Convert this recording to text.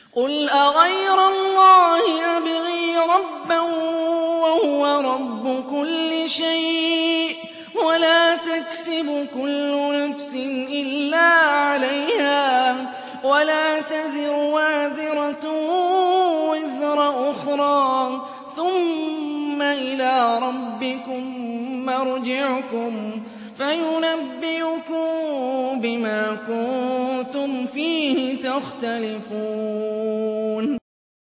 قُلْ أَغَيْرَ اللَّهِ أَبْغِي رَبًّا وَهُوَ رَبُّ كُلِّ شَيْءٍ وَلَا تَكْسِبُ كُلُّ نَفْسٍ إِلَّا عَلَيْهَا وَلَا تَزِرُ وَازِرَةٌ وِزْرَ أُخْرَىٰ ثُمَّ إِلَىٰ رَبِّكُم مَّرْجِعُكُمْ فَيُنَبِّئُكُم بِمَا كُنتُمْ فِيهِ تَخْتَلِفُونَ